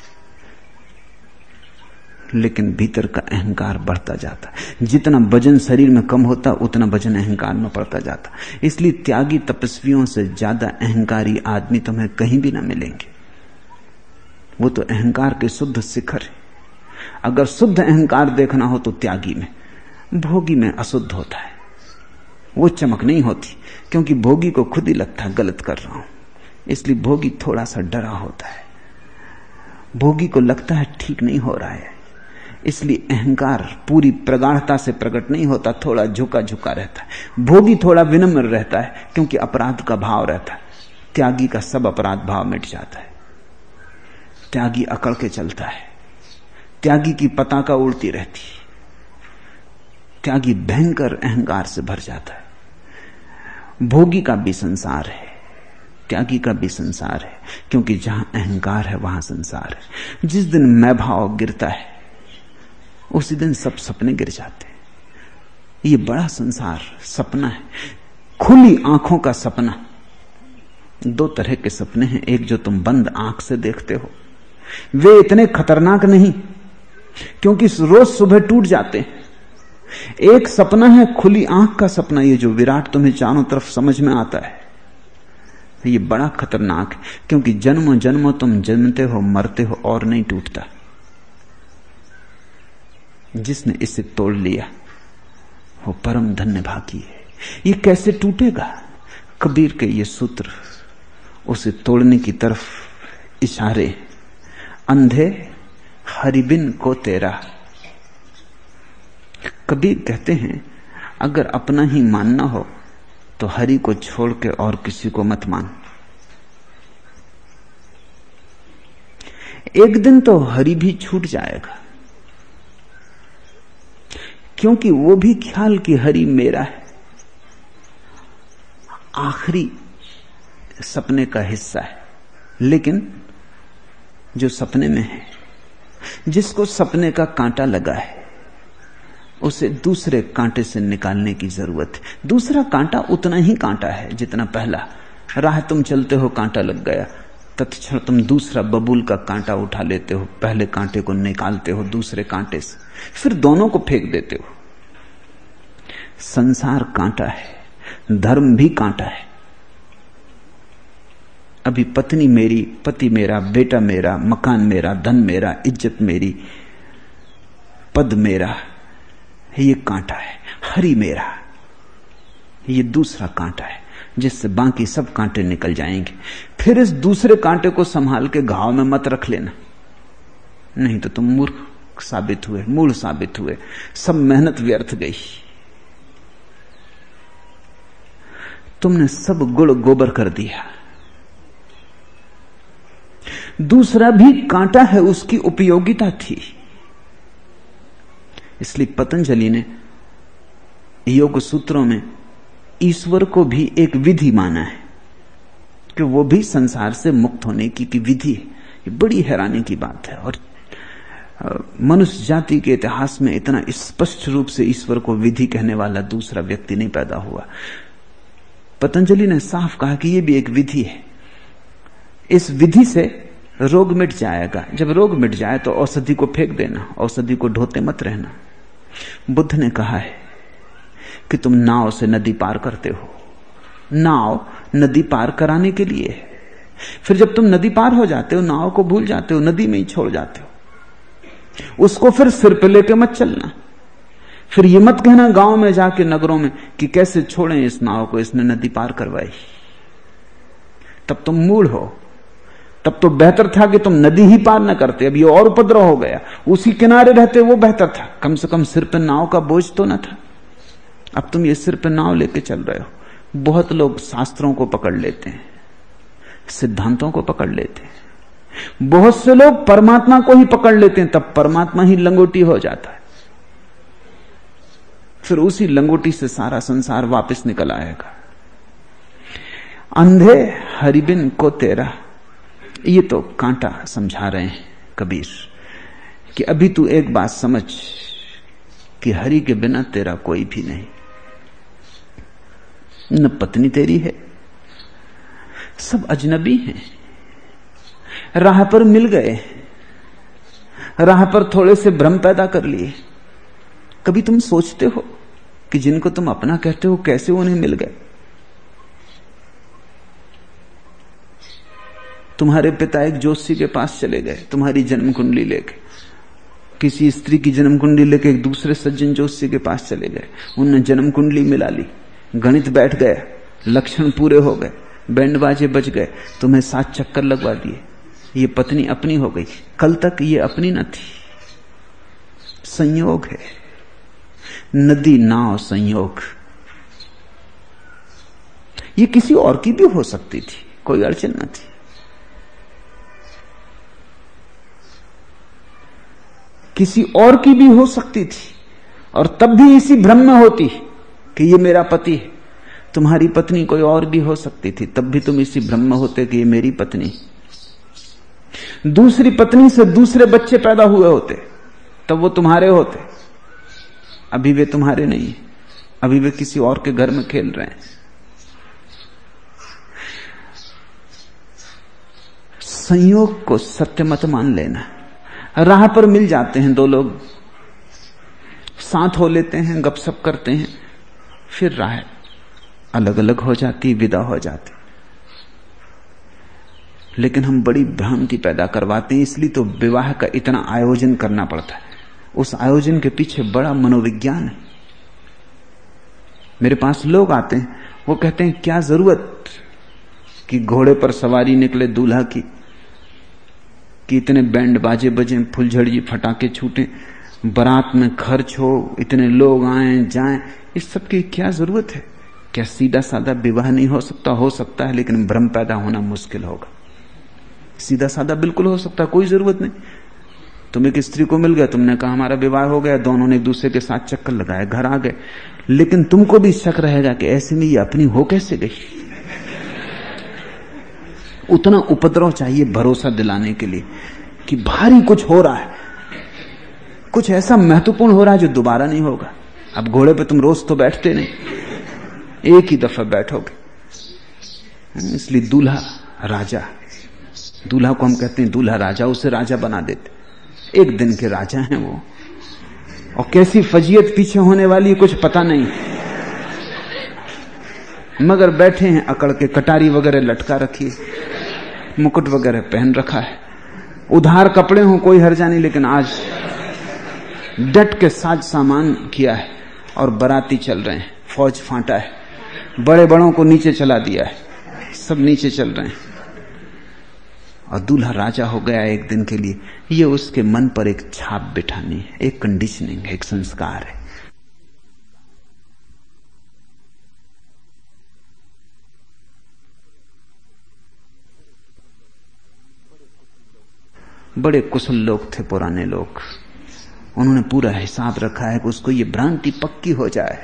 लेकिन भीतर का अहंकार बढ़ता जाता है। जितना वजन शरीर में कम होता उतना वजन अहंकार में बढ़ता जाता। इसलिए त्यागी तपस्वियों से ज्यादा अहंकारी आदमी तुम्हें कहीं भी ना मिलेंगे। वो तो अहंकार के शुद्ध शिखर है। अगर शुद्ध अहंकार देखना हो तो त्यागी में, भोगी में अशुद्ध होता है, वो चमक नहीं होती, क्योंकि भोगी को खुद ही लगता है गलत कर रहा हूं, इसलिए भोगी थोड़ा सा डरा होता है। भोगी को लगता है ठीक नहीं हो रहा है, इसलिए अहंकार पूरी प्रगाढ़ता से प्रकट नहीं होता, थोड़ा झुका झुका रहता है। भोगी थोड़ा विनम्र रहता है, क्योंकि अपराध का भाव रहता है। त्यागी का सब अपराध भाव मिट जाता है। त्यागी अकड़ के चलता है, त्यागी की पताका उड़ती रहती है, त्यागी भयंकर अहंकार से भर जाता है। भोगी का भी संसार है, त्यागी का भी संसार है, क्योंकि जहां अहंकार है वहां संसार है। जिस दिन मैं भाव गिरता है उसी दिन सब सपने गिर जाते हैं। ये बड़ा संसार सपना है, खुली आंखों का सपना। दो तरह के सपने हैं, एक जो तुम बंद आंख से देखते हो, वे इतने खतरनाक नहीं क्योंकि रोज सुबह टूट जाते हैं। एक सपना है खुली आंख का सपना, ये जो विराट तुम्हें चारों तरफ समझ में आता है, ये बड़ा खतरनाक है, क्योंकि जन्मों जन्मों तुम जन्मते हो, मरते हो और नहीं टूटता। जिसने इसे तोड़ लिया वो परम धन्य भागी है। ये कैसे टूटेगा? कबीर के ये सूत्र उसे तोड़ने की तरफ इशारे। अंधे हरिबिन को तेरा। कबीर कहते हैं, अगर अपना ही मानना हो तो हरि को छोड़ के और किसी को मत मान। एक दिन तो हरि भी छूट जाएगा, क्योंकि वो भी ख्याल कि हरि मेरा है आखिरी सपने का हिस्सा है। लेकिन जो सपने में है, जिसको सपने का कांटा लगा है, उसे दूसरे कांटे से निकालने की जरूरत है। दूसरा कांटा उतना ही कांटा है जितना पहला। राह तुम चलते हो, कांटा लग गया, तत्क्षण तुम दूसरा बबूल का कांटा उठा लेते हो, पहले कांटे को निकालते हो दूसरे कांटे से, फिर दोनों को फेंक देते हो। संसार कांटा है, धर्म भी कांटा है। अभी पत्नी मेरी, पति मेरा, बेटा मेरा, मकान मेरा, धन मेरा, इज्जत मेरी, पद मेरा, ये कांटा है। हरि मेरा, ये दूसरा कांटा है जिससे बाकी सब कांटे निकल जाएंगे। फिर इस दूसरे कांटे को संभाल के घाव में मत रख लेना, नहीं तो तुम मूर्ख साबित हुए, मूढ़ साबित हुए, सब मेहनत व्यर्थ गई। तुमने सब गुड़ गोबर कर दिया। दूसरा भी कांटा है, उसकी उपयोगिता थी। इसलिए पतंजलि ने योग सूत्रों में ईश्वर को भी एक विधि माना है कि वो भी संसार से मुक्त होने की, की विधि है। ये बड़ी हैरानी की बात है, और मनुष्य जाति के इतिहास में इतना स्पष्ट रूप से ईश्वर को विधि कहने वाला दूसरा व्यक्ति नहीं पैदा हुआ। पतंजलि ने साफ कहा कि ये भी एक विधि है, इस विधि से रोग मिट जाएगा। जब रोग मिट जाए तो औषधि को फेंक देना, औषधि को ढोते मत रहना। बुद्ध ने कहा है कि तुम नाव से नदी पार करते हो, नाव नदी पार कराने के लिए है। फिर जब तुम नदी पार हो जाते हो, नाव को भूल जाते हो, नदी में ही छोड़ जाते हो उसको। फिर सिर पे लेके मत चलना, फिर ये मत कहना गांव में जाके, नगरों में, कि कैसे छोड़ें इस नाव को, इसने नदी पार करवाई। तब तुम मूढ़ हो। तब तो बेहतर था कि तुम नदी ही पार न करते, अब ये और उपद्रव हो गया। उसी किनारे रहते वो बेहतर था, कम से कम सिर पे नाव का बोझ तो न था। अब तुम ये सिर पे नाव लेके चल रहे हो। बहुत लोग शास्त्रों को पकड़ लेते हैं, सिद्धांतों को पकड़ लेते हैं। बहुत से लोग परमात्मा को ही पकड़ लेते हैं, तब परमात्मा ही लंगोटी हो जाता है। फिर उसी लंगोटी से सारा संसार वापस निकल आएगा। अंधे हरिबिन को तेरा, ये तो कांटा समझा रहे हैं कबीर कि अभी तू एक बात समझ कि हरि के बिना तेरा कोई भी नहीं। न पत्नी तेरी है, सब अजनबी हैं, राह पर मिल गए, राह पर थोड़े से भ्रम पैदा कर लिए। कभी तुम सोचते हो कि जिनको तुम अपना कहते हो कैसे उन्हें मिल गए? तुम्हारे पिता एक जोशी के पास चले गए, तुम्हारी जन्म कुंडली लेके। किसी स्त्री की जन्म कुंडली लेके एक दूसरे सज्जन जोशी के पास चले गए, उनने जन्म कुंडली मिला ली, गणित बैठ गया, लक्षण पूरे हो गए, बैंड बाजे बज गए, तुम्हें सात चक्कर लगवा दिए, ये पत्नी अपनी हो गई। कल तक ये अपनी न थी। संयोग है, नदी नाव संयोग। ये किसी और की भी हो सकती थी, कोई अड़चन न थी। किसी और की भी हो सकती थी, और तब भी इसी भ्रम में होती कि ये मेरा पति है। तुम्हारी पत्नी कोई और भी हो सकती थी, तब भी तुम इसी भ्रम में होते कि ये मेरी पत्नी। दूसरी पत्नी से दूसरे बच्चे पैदा हुए होते, तब वो तुम्हारे होते। अभी वे तुम्हारे नहीं, अभी वे किसी और के घर में खेल रहे हैं। संयोग को सत्य मत मान लेना। राह पर मिल जाते हैं दो लोग, साथ हो लेते हैं, गपशप करते हैं, फिर राह अलग अलग हो जाती, विदा हो जाती। लेकिन हम बड़ी भ्रांति पैदा करवाते हैं, इसलिए तो विवाह का इतना आयोजन करना पड़ता है। उस आयोजन के पीछे बड़ा मनोविज्ञान है। मेरे पास लोग आते हैं, वो कहते हैं क्या जरूरत कि घोड़े पर सवारी निकले दूल्हा की, कि इतने बैंड बाजे बजे, फुलझड़ी फटाके छूटे, बारात में खर्च हो, इतने लोग आए जाएं, इस सब की क्या जरूरत है? क्या सीधा साधा विवाह नहीं हो सकता? हो सकता है, लेकिन भ्रम पैदा होना मुश्किल होगा। सीधा साधा बिल्कुल हो सकता है, कोई जरूरत नहीं। तुम एक स्त्री को मिल गया, तुमने कहा हमारा विवाह हो गया, दोनों ने एक दूसरे के साथ चक्कर लगाए, घर आ गए, लेकिन तुमको भी शक रहेगा कि ऐसे में ये अपनी हो कैसे गई। उतना उपद्रव चाहिए भरोसा दिलाने के लिए कि भारी कुछ हो रहा है, कुछ ऐसा महत्वपूर्ण हो रहा है जो दोबारा नहीं होगा। अब घोड़े पे तुम रोज तो बैठते नहीं, एक ही दफा बैठोगे। इसलिए दूल्हा राजा, दूल्हा को हम कहते हैं दूल्हा राजा, उसे राजा बना देते। एक दिन के राजा हैं वो, और कैसी फजीयत पीछे होने वाली कुछ पता नहीं, मगर बैठे हैं अकड़ के, कटारी वगैरह लटका रखी, मुकुट वगैरह पहन रखा है, उधार कपड़े हों कोई हर्जा नहीं, लेकिन आज डट के साज सामान किया है और बराती चल रहे हैं। फौज फांटा है, बड़े बड़ों को नीचे चला दिया है, सब नीचे चल रहे हैं, और दूल्हा राजा हो गया एक दिन के लिए। ये उसके मन पर एक छाप बिठानी है, एक कंडीशनिंग, एक संस्कार है। बड़े कुशल लोग थे पुराने लोग, उन्होंने पूरा हिसाब रखा है कि उसको ये भ्रांति पक्की हो जाए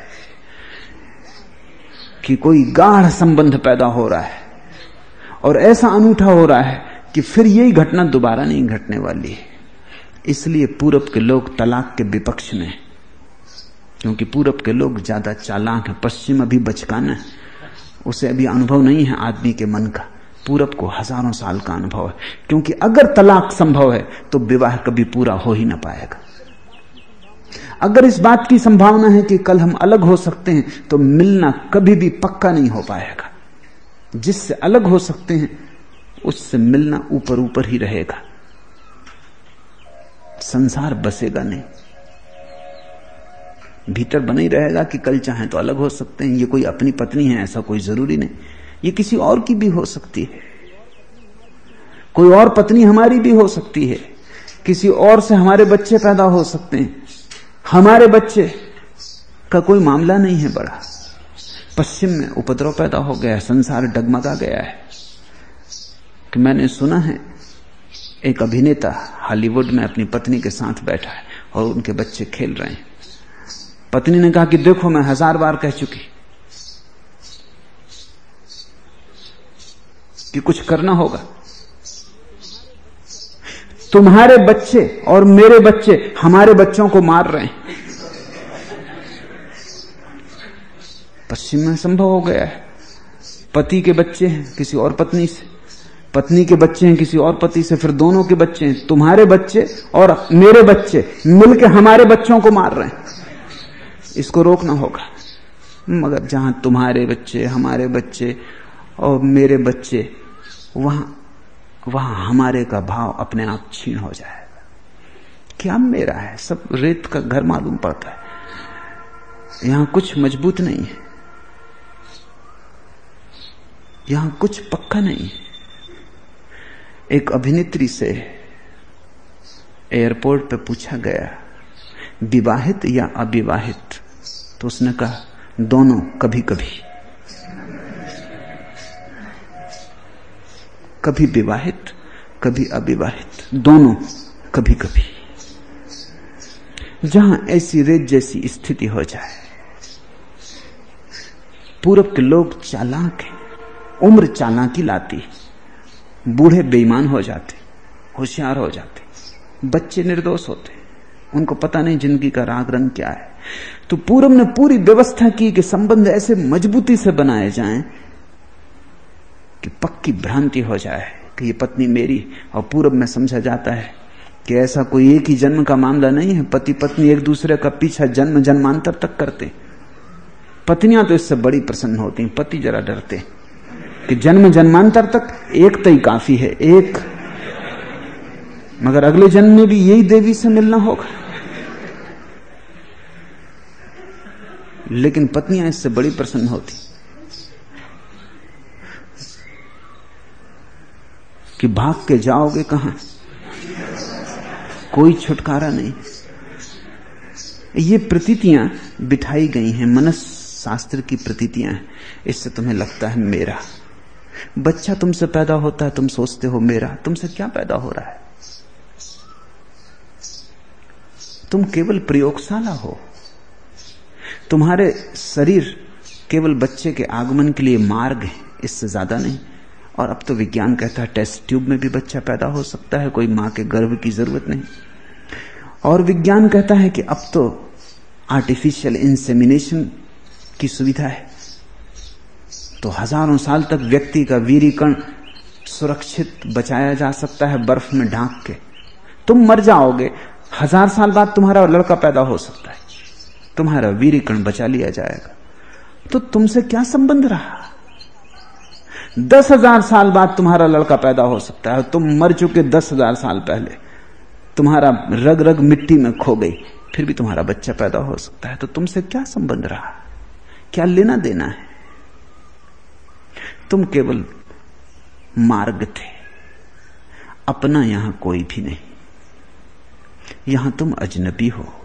कि कोई गाढ़ संबंध पैदा हो रहा है और ऐसा अनूठा हो रहा है कि फिर यही घटना दोबारा नहीं घटने वाली है। इसलिए पूरब के लोग तलाक के विपक्ष में, क्योंकि पूरब के लोग ज्यादा चालाक हैं। पश्चिम अभी बचकाना है, उसे अभी अनुभव नहीं है आदमी के मन का। पूरब को हजारों साल का अनुभव है, क्योंकि अगर तलाक संभव है तो विवाह कभी पूरा हो ही ना पाएगा। अगर इस बात की संभावना है कि कल हम अलग हो सकते हैं, तो मिलना कभी भी पक्का नहीं हो पाएगा। जिससे अलग हो सकते हैं उससे मिलना ऊपर ऊपर ही रहेगा, संसार बसेगा नहीं। भीतर बना ही रहेगा कि कल चाहे तो अलग हो सकते हैं। ये कोई अपनी पत्नी है ऐसा कोई जरूरी नहीं, ये किसी और की भी हो सकती है, कोई और पत्नी हमारी भी हो सकती है, किसी और से हमारे बच्चे पैदा हो सकते हैं। हमारे बच्चे का कोई मामला नहीं है बड़ा। पश्चिम में उपद्रव पैदा हो गया है, संसार डगमगा गया है। कि मैंने सुना है एक अभिनेता हॉलीवुड में अपनी पत्नी के साथ बैठा है और उनके बच्चे खेल रहे हैं। पत्नी ने कहा कि देखो मैं हजार बार कह चुकी कि कुछ करना होगा। तुम्हारे बच्चे और मेरे बच्चे हमारे बच्चों को मार रहे हैं। पश्चिम में संभव हो गया है, पति के बच्चे हैं किसी और पत्नी से, पत्नी के बच्चे हैं किसी और पति से, फिर दोनों के बच्चे हैं, तुम्हारे बच्चे और मेरे बच्चे मिलकर हमारे बच्चों को मार रहे हैं। इसको रोकना होगा। मगर जहां तुम्हारे बच्चे, हमारे बच्चे और मेरे बच्चे, वहां वहां हमारे का भाव अपने आप छीन हो जाएगा। क्या मेरा है, सब रेत का घर मालूम पड़ता है। यहां कुछ मजबूत नहीं है, यहां कुछ पक्का नहीं है। एक अभिनेत्री से एयरपोर्ट पे पूछा गया विवाहित या अविवाहित, तो उसने कहा दोनों, कभी कभी, कभी विवाहित कभी अविवाहित, दोनों कभी कभी। जहां ऐसी रेत जैसी स्थिति हो जाए, पूरब के लोग चालाक हैं, उम्र चालाकी लाती, बूढ़े बेईमान हो जाते, होशियार हो जाते, बच्चे निर्दोष होते, उनको पता नहीं जिंदगी का राग रंग क्या है। तो पूरब ने पूरी व्यवस्था की कि संबंध ऐसे मजबूती से बनाए जाएं कि पक्की भ्रांति हो जाए कि ये पत्नी मेरी। और पूरब में समझा जाता है कि ऐसा कोई एक ही जन्म का मामला नहीं है, पति पत्नी एक दूसरे का पीछा जन्म जन्मांतर तक करते। पत्नियां तो इससे बड़ी प्रसन्न होती हैं, पति जरा डरते कि जन्म जन्मांतर तक एक तय काफी है, एक, मगर अगले जन्म में भी यही देवी से मिलना होगा। लेकिन पत्नियां इससे बड़ी प्रसन्न होती कि भाग के जाओगे कहां, कोई छुटकारा नहीं। ये प्रतीतियां बिठाई गई हैं, मनस्शास्त्र की प्रतीतियां हैं। इससे तुम्हें लगता है मेरा बच्चा तुमसे पैदा होता है, तुम सोचते हो मेरा। तुमसे क्या पैदा हो रहा है? तुम केवल प्रयोगशाला हो। तुम्हारे शरीर केवल बच्चे के आगमन के लिए मार्ग है, इससे ज्यादा नहीं। और अब तो विज्ञान कहता है टेस्ट ट्यूब में भी बच्चा पैदा हो सकता है, कोई मां के गर्भ की जरूरत नहीं। और विज्ञान कहता है कि अब तो आर्टिफिशियल इंसेमिनेशन की सुविधा है, तो हजारों साल तक व्यक्ति का वीर्यकण सुरक्षित बचाया जा सकता है बर्फ में ढांक के। तुम मर जाओगे, हजार साल बाद तुम्हारा लड़का पैदा हो सकता है, तुम्हारा वीर्यकण बचा लिया जाएगा। तो तुमसे क्या संबंध रहा? दस हजार साल बाद तुम्हारा लड़का पैदा हो सकता है, तुम मर चुके दस हजार साल पहले, तुम्हारा रग रग मिट्टी में खो गई, फिर भी तुम्हारा बच्चा पैदा हो सकता है। तो तुमसे क्या संबंध रहा? क्या लेना देना है? तुम केवल मार्ग थे, अपना यहां कोई भी नहीं। यहां तुम अजनबी हो।